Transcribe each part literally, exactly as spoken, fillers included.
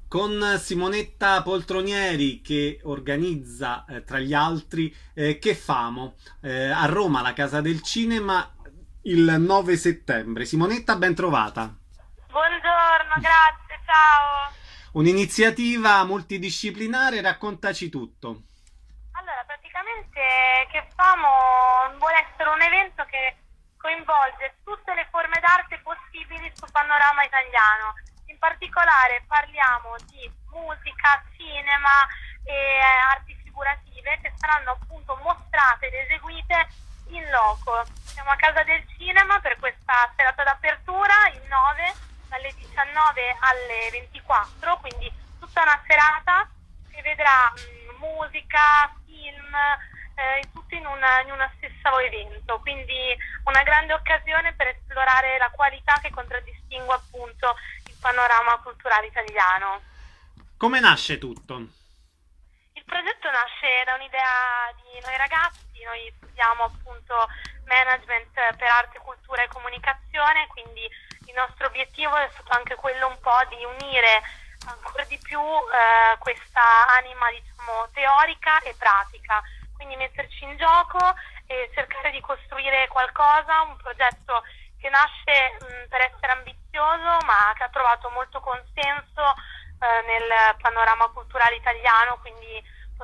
con Simonetta Poltronieri che organizza eh, tra gli altri eh, Che famo eh, a Roma, la Casa del Cinema, il nove settembre. Simonetta, ben trovata. Buongiorno, grazie, ciao. Un'iniziativa multidisciplinare, raccontaci tutto. Allora, praticamente Che famo vuole essere un evento che coinvolge tutte le forme d'arte possibili sul panorama italiano. In particolare parliamo di musica, cinema e arti figurative che saranno appunto mostrate ed eseguite in loco. Siamo a Casa del Cinema per questa serata d'apertura, il nove, dalle diciannove alle ventiquattro, quindi tutta una serata che vedrà mh, musica, film, eh, tutto in una, in una stessa evento, quindi una grande occasione per esplorare la qualità che contraddistingue appunto il panorama culturale italiano. Come nasce tutto? Il progetto nasce da un'idea di noi ragazzi. Noi studiamo appunto management per arte, cultura e comunicazione, quindi il nostro obiettivo è stato anche quello un po' di unire ancora di più eh, questa anima, diciamo, teorica e pratica, quindi metterci in gioco e cercare di costruire qualcosa, un progetto che nasce mh, per essere ambizioso ma che ha trovato molto consenso eh, nel panorama culturale italiano, quindi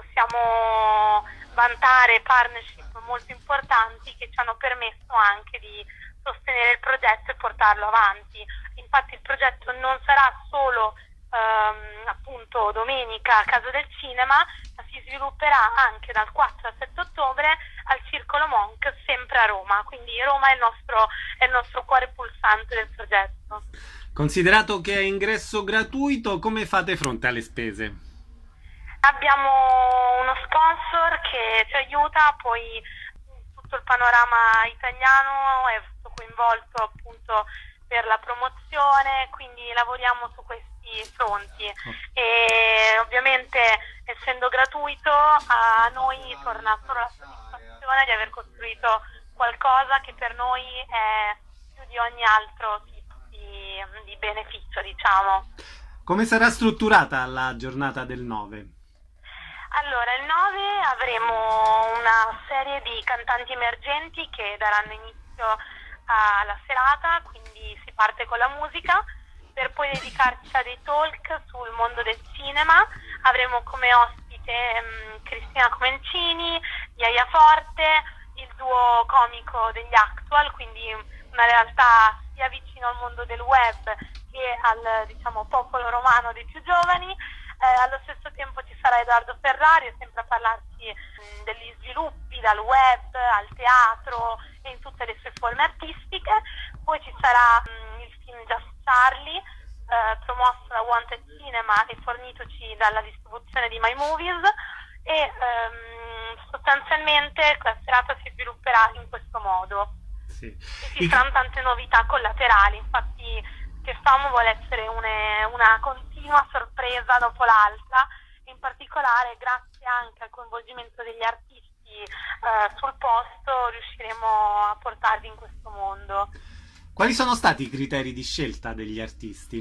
possiamo vantare partnership molto importanti che ci hanno permesso anche di sostenere il progetto e portarlo avanti. Infatti il progetto non sarà solo ehm, appunto domenica a Casa del Cinema, ma si svilupperà anche dal quattro al sette ottobre al Circolo Monk, sempre a Roma, quindi Roma è il nostro, è il nostro cuore pulsante del progetto. Considerato che è ingresso gratuito, come fate fronte alle spese? Abbiamo uno sponsor che ci aiuta, poi tutto il panorama italiano è stato coinvolto appunto per la promozione, quindi lavoriamo su questi fronti e ovviamente essendo gratuito a noi torna solo la soddisfazione di aver costruito qualcosa che per noi è più di ogni altro tipo di, di beneficio, diciamo. Come sarà strutturata la giornata del nove? Allora, il nove avremo una serie di cantanti emergenti che daranno inizio alla serata, quindi si parte con la musica, per poi dedicarci a dei talk sul mondo del cinema. Avremo come ospite um, Cristina Comencini, Iaia Forte, il duo comico degli Actual, quindi una realtà sia vicino al mondo del web che al, diciamo, popolo romano dei più giovani. Eh, allo stesso tempo ci sarà Edoardo Ferrari, sempre a parlarci mh, degli sviluppi dal web al teatro e in tutte le sue forme artistiche. Poi ci sarà mh, il film Just Charlie, eh, promosso da Wanted Cinema e fornitoci dalla distribuzione di My Movies, e ehm, sostanzialmente la serata si svilupperà in questo modo. Sì. E ci saranno tante novità collaterali, infatti Che famo vuole essere une, una continua sorpresa dopo l'altra, in particolare grazie anche al coinvolgimento degli artisti eh, sul posto riusciremo a portarli in questo mondo. Quali sono stati i criteri di scelta degli artisti?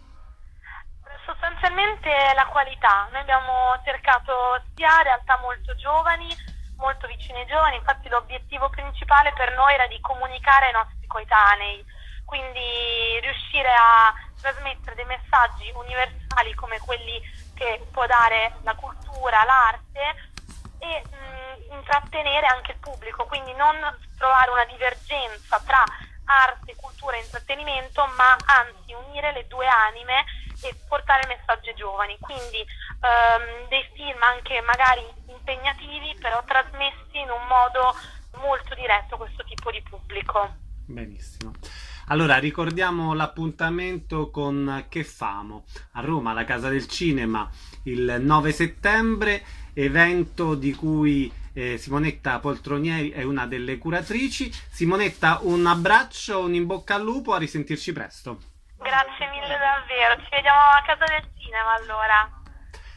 Sostanzialmente la qualità. Noi abbiamo cercato sia realtà molto giovani, molto vicine ai giovani, infatti l'obiettivo principale per noi era di comunicare ai nostri coetanei, quindi riuscire a trasmettere dei messaggi universali come quelli che può dare la cultura, l'arte e mh, intrattenere anche il pubblico, quindi non trovare una divergenza tra arte, cultura e intrattenimento, ma anzi unire le due anime e portare il messaggio ai giovani, quindi ehm, dei film anche magari impegnativi però trasmessi in un modo molto diretto a questo tipo di pubblico. Benissimo. Allora, ricordiamo l'appuntamento con Che famo a Roma, alla Casa del Cinema, il nove settembre, evento di cui eh, Simonetta Poltronieri è una delle curatrici. Simonetta, un abbraccio, un in bocca al lupo, a risentirci presto. Grazie mille davvero, ci vediamo a Casa del Cinema allora.